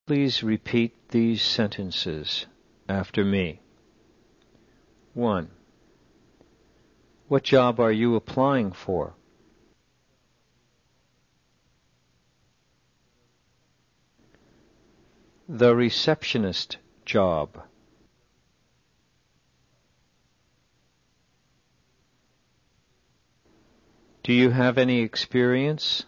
Please repeat these sentences after me. 1. What job are you applying for? The receptionist job. Do you have any experience?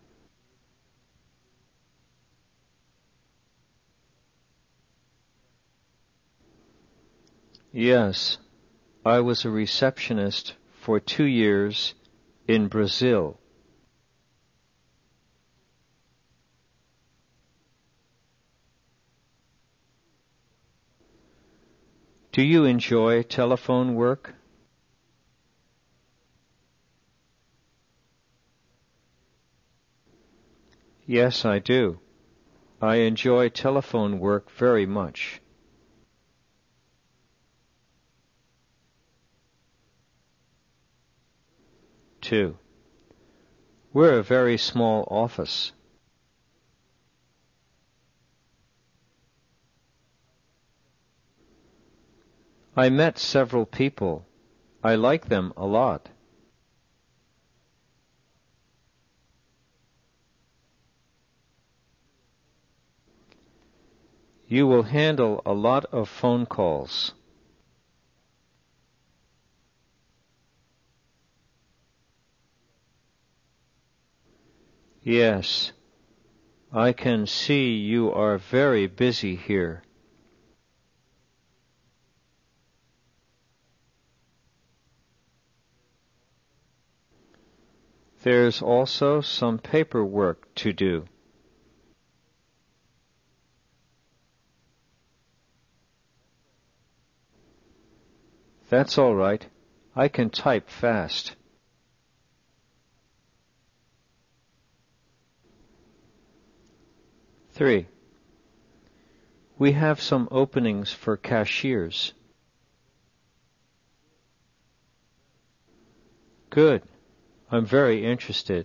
Yes, I was a receptionist for 2 years in Brazil. Do you enjoy telephone work? Yes, I do. I enjoy telephone work very much. Two. We're a very small office. I met several people. I like them a lot. You will handle a lot of phone calls. Yes, I can see you are very busy here. There's also some paperwork to do. That's all right. I can type fast. Three. We have some openings for cashiers. Good. I'm very interested.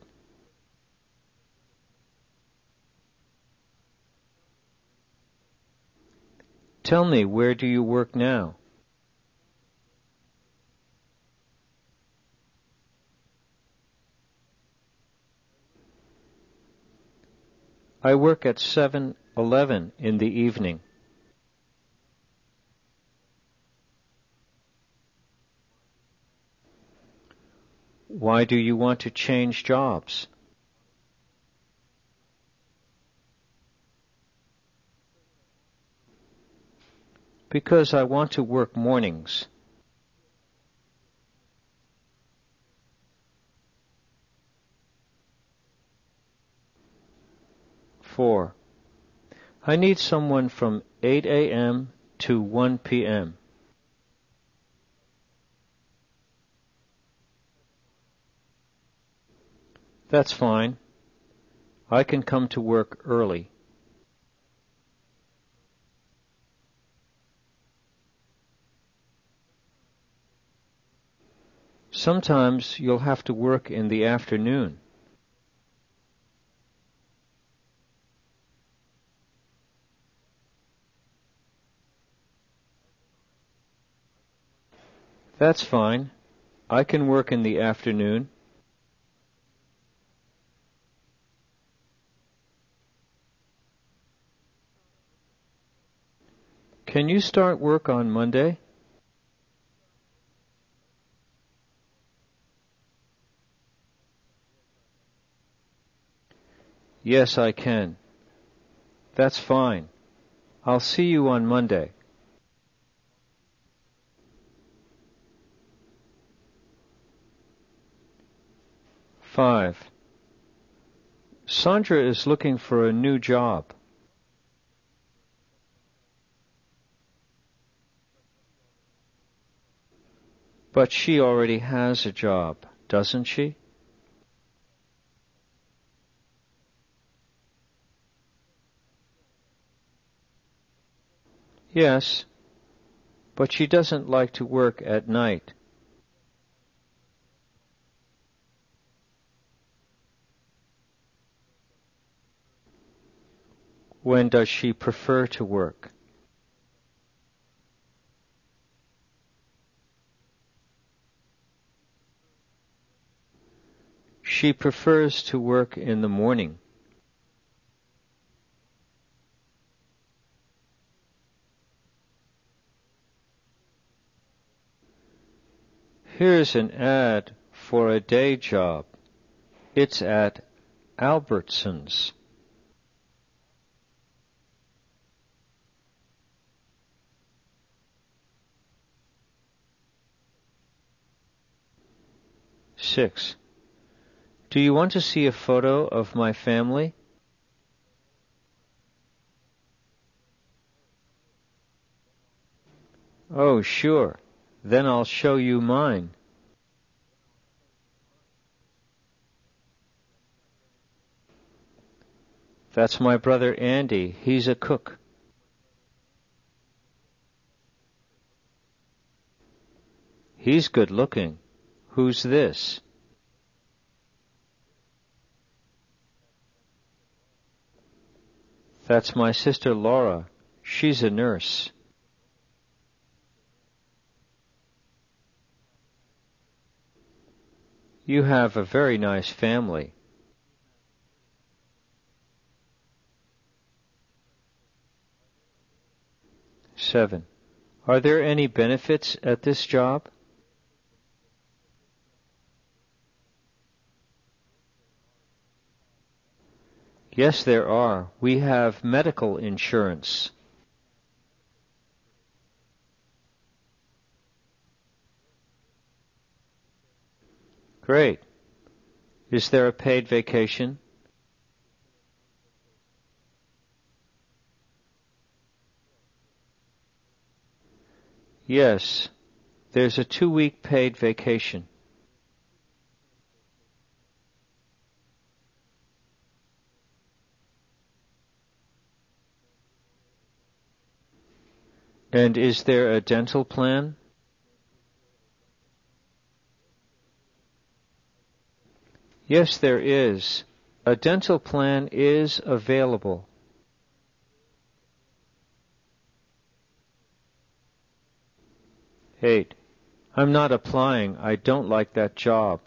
Tell me, where do you work now? I work at 7-Eleven in the evening. Why do you want to change jobs? Because I want to work mornings. Four. I need someone from 8 a.m. to 1 p.m. That's fine. I can come to work early. Sometimes you'll have to work in the afternoon. That's fine. I can work in the afternoon. Can you start work on Monday? Yes, I can. That's fine. I'll see you on Monday. 5. Sandra is looking for a new job. But she already has a job, doesn't she? Yes, but she doesn't like to work at night. When does she prefer to work? She prefers to work in the morning. Here's an ad for a day job. It's at Albertsons. Six. Do you want to see a photo of my family? Oh, sure. Then I'll show you mine. That's my brother Andy. He's a cook. He's good looking. Who's this? That's my sister Laura. She's a nurse. You have a very nice family. Seven. Are there any benefits at this job? Yes, there are. We have medical insurance. Great. Is there a paid vacation? Yes, there's a 2-week paid vacation. And is there a dental plan? Yes, there is. A dental plan is available. Eight. I'm not applying. I don't like that job.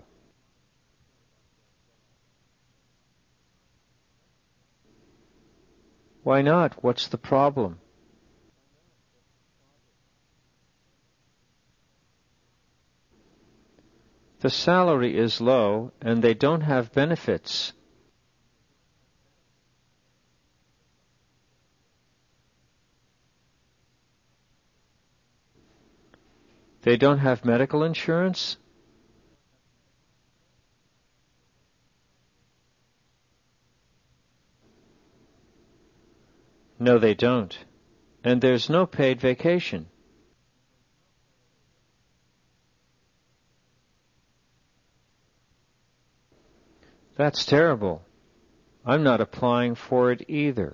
Why not? What's the problem? The salary is low, and they don't have benefits. They don't have medical insurance? No, they don't. And there's no paid vacation. That's terrible. I'm not applying for it either.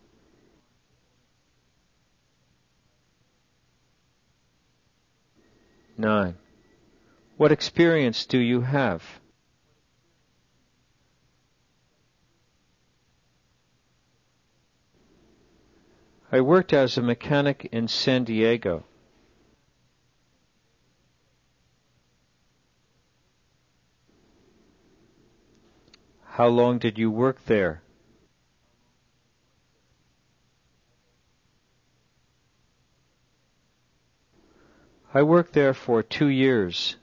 Nine. What experience do you have? I worked as a mechanic in San Diego. How long did you work there? I worked there for 2 years.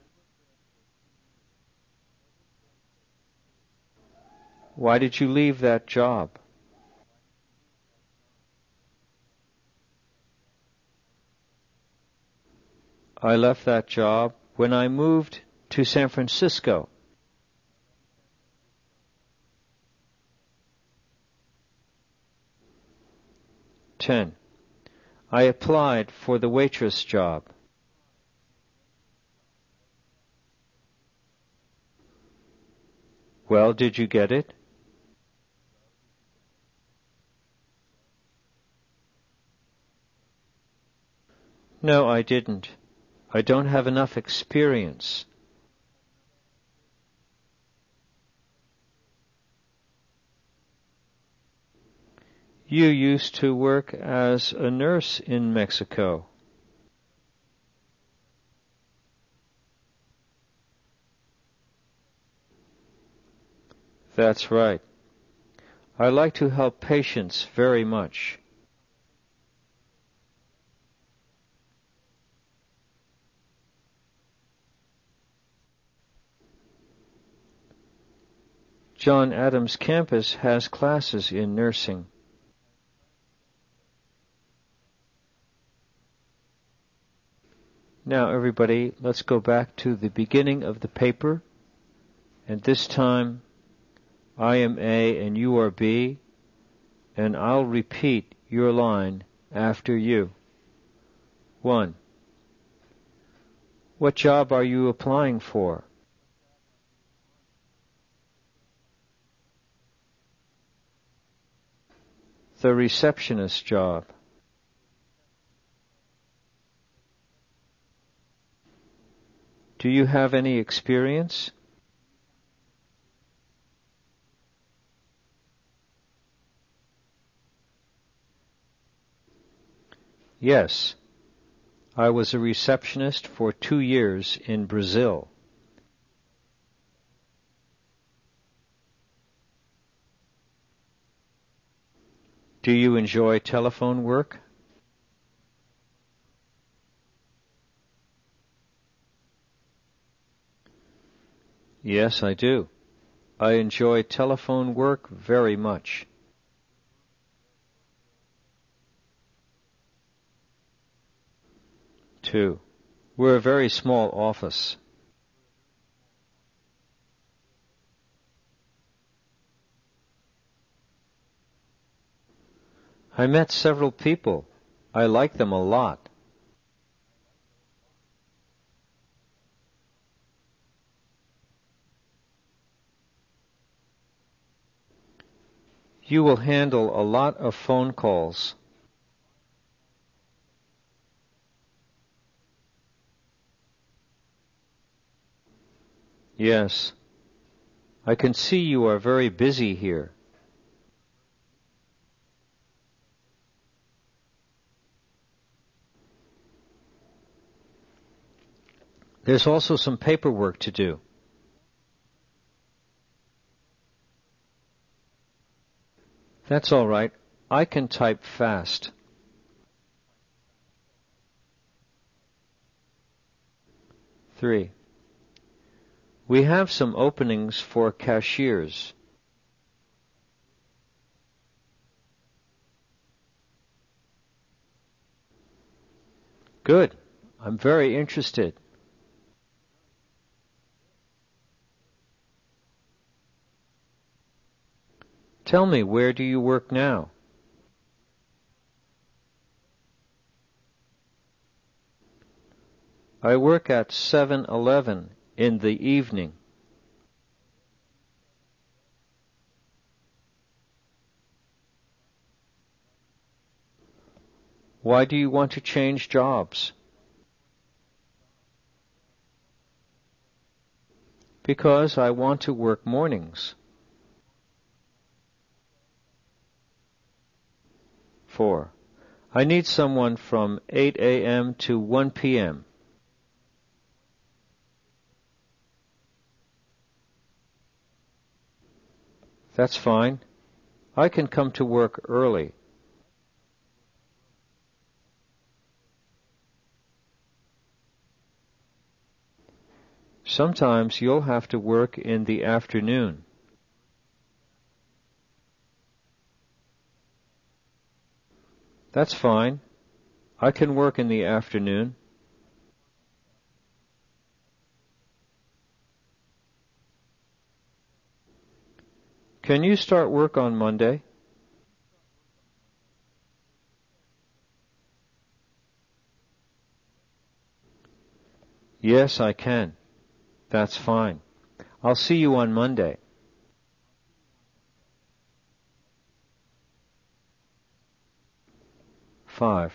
Why did you leave that job? I left that job when I moved to San Francisco. Ten. I applied for the waitress job. Well, did you get it? No, I didn't. I don't have enough experience. You used to work as a nurse in Mexico. That's right. I like to help patients very much. John Adams campus has classes in nursing. Now everybody, let's go back to the beginning of the paper, and this time I am A and you are B, and I'll repeat your line after you. 1. What job are you applying for? The receptionist job. Do you have any experience? Yes. I was a receptionist for 2 years in Brazil. Do you enjoy telephone work? Yes, I do. I enjoy telephone work very much. 2. We're a very small office. I met several people. I like them a lot. You will handle a lot of phone calls. Yes. I can see you are very busy here. There's also some paperwork to do. That's all right. I can type fast. 3. We have some openings for cashiers. Good. I'm very interested. Tell me, where do you work now? I work at 7-Eleven in the evening. Why do you want to change jobs? Because I want to work mornings. 4. I need someone from 8 a.m. to 1 p.m. That's fine. I can come to work early. Sometimes you'll have to work in the afternoon. That's fine. I can work in the afternoon. Can you start work on Monday? Yes, I can. That's fine. I'll see you on Monday. 5.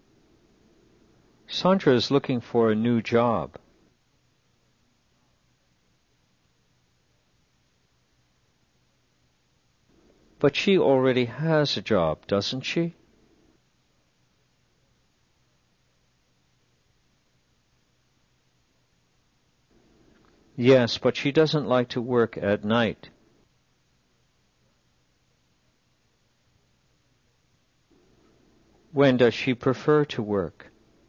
Sandra is looking for a new job. But she already has a job, doesn't she? Yes, but she doesn't like to work at night. When does she prefer to work?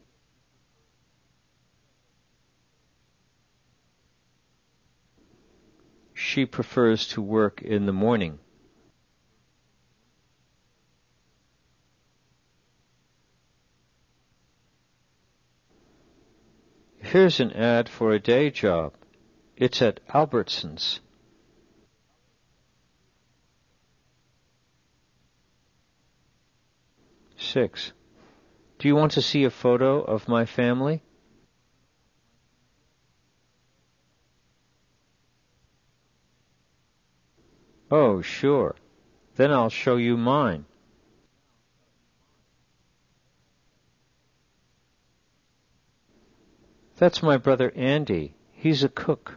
She prefers to work in the morning. Here's an ad for a day job. It's at Albertsons. 6. Do you want to see a photo of my family? Oh, sure. Then I'll show you mine. That's my brother Andy. He's a cook.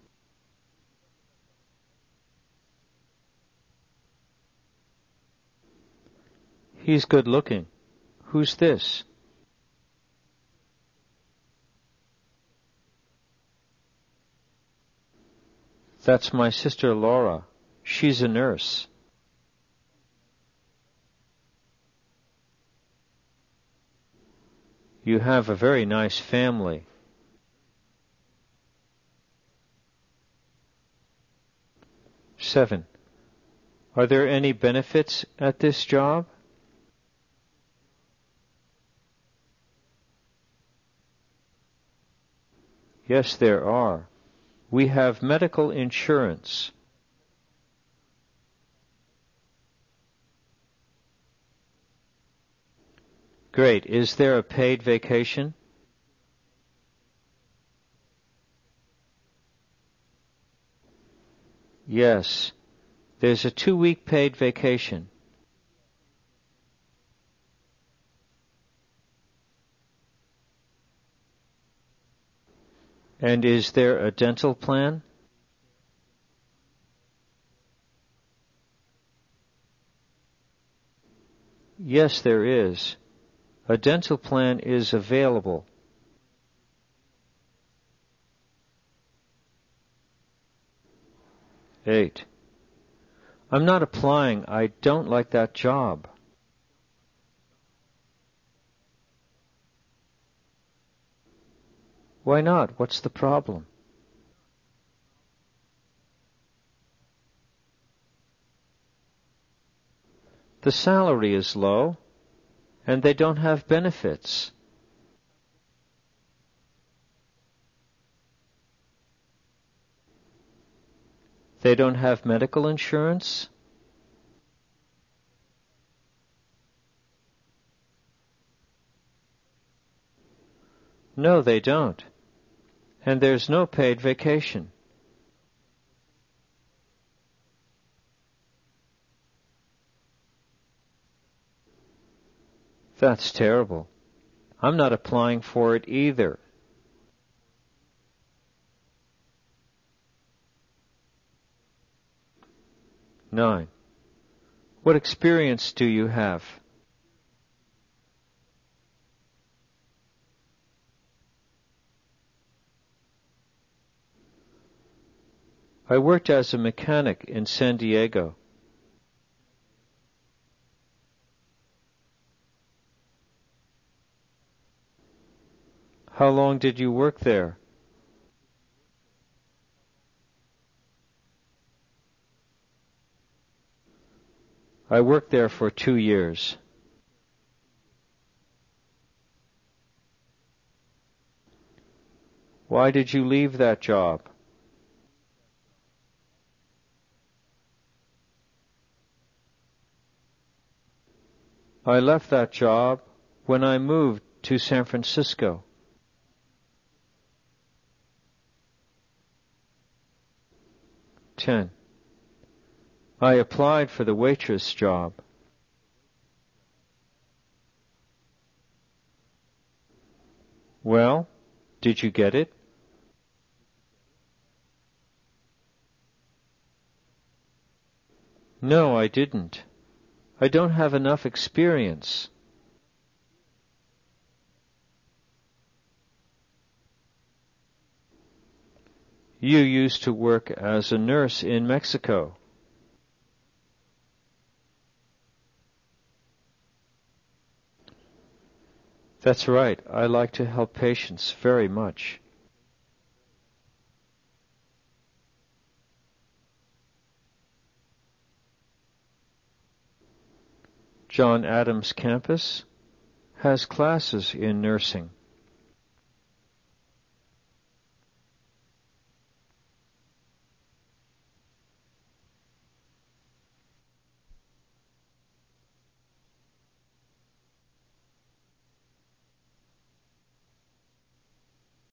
He's good looking. Who's this? That's my sister Laura. She's a nurse. You have a very nice family. Seven. Are there any benefits at this job? Yes, there are. We have medical insurance. Great. Is there a paid vacation? Yes. There's a 2-week paid vacation. And is there a dental plan? Yes, there is. A dental plan is available. Eight. I'm not applying. I don't like that job. Why not? What's the problem? The salary is low, and they don't have benefits. They don't have medical insurance? No, they don't. And there's no paid vacation. That's terrible. I'm not applying for it either. Nine. What experience do you have? I worked as a mechanic in San Diego. How long did you work there? I worked there for 2 years. Why did you leave that job? I left that job when I moved to San Francisco. 10. I applied for the waitress job. Well, did you get it? No, I didn't. I don't have enough experience. You used to work as a nurse in Mexico. That's right. I like to help patients very much. John Adams Campus has classes in nursing.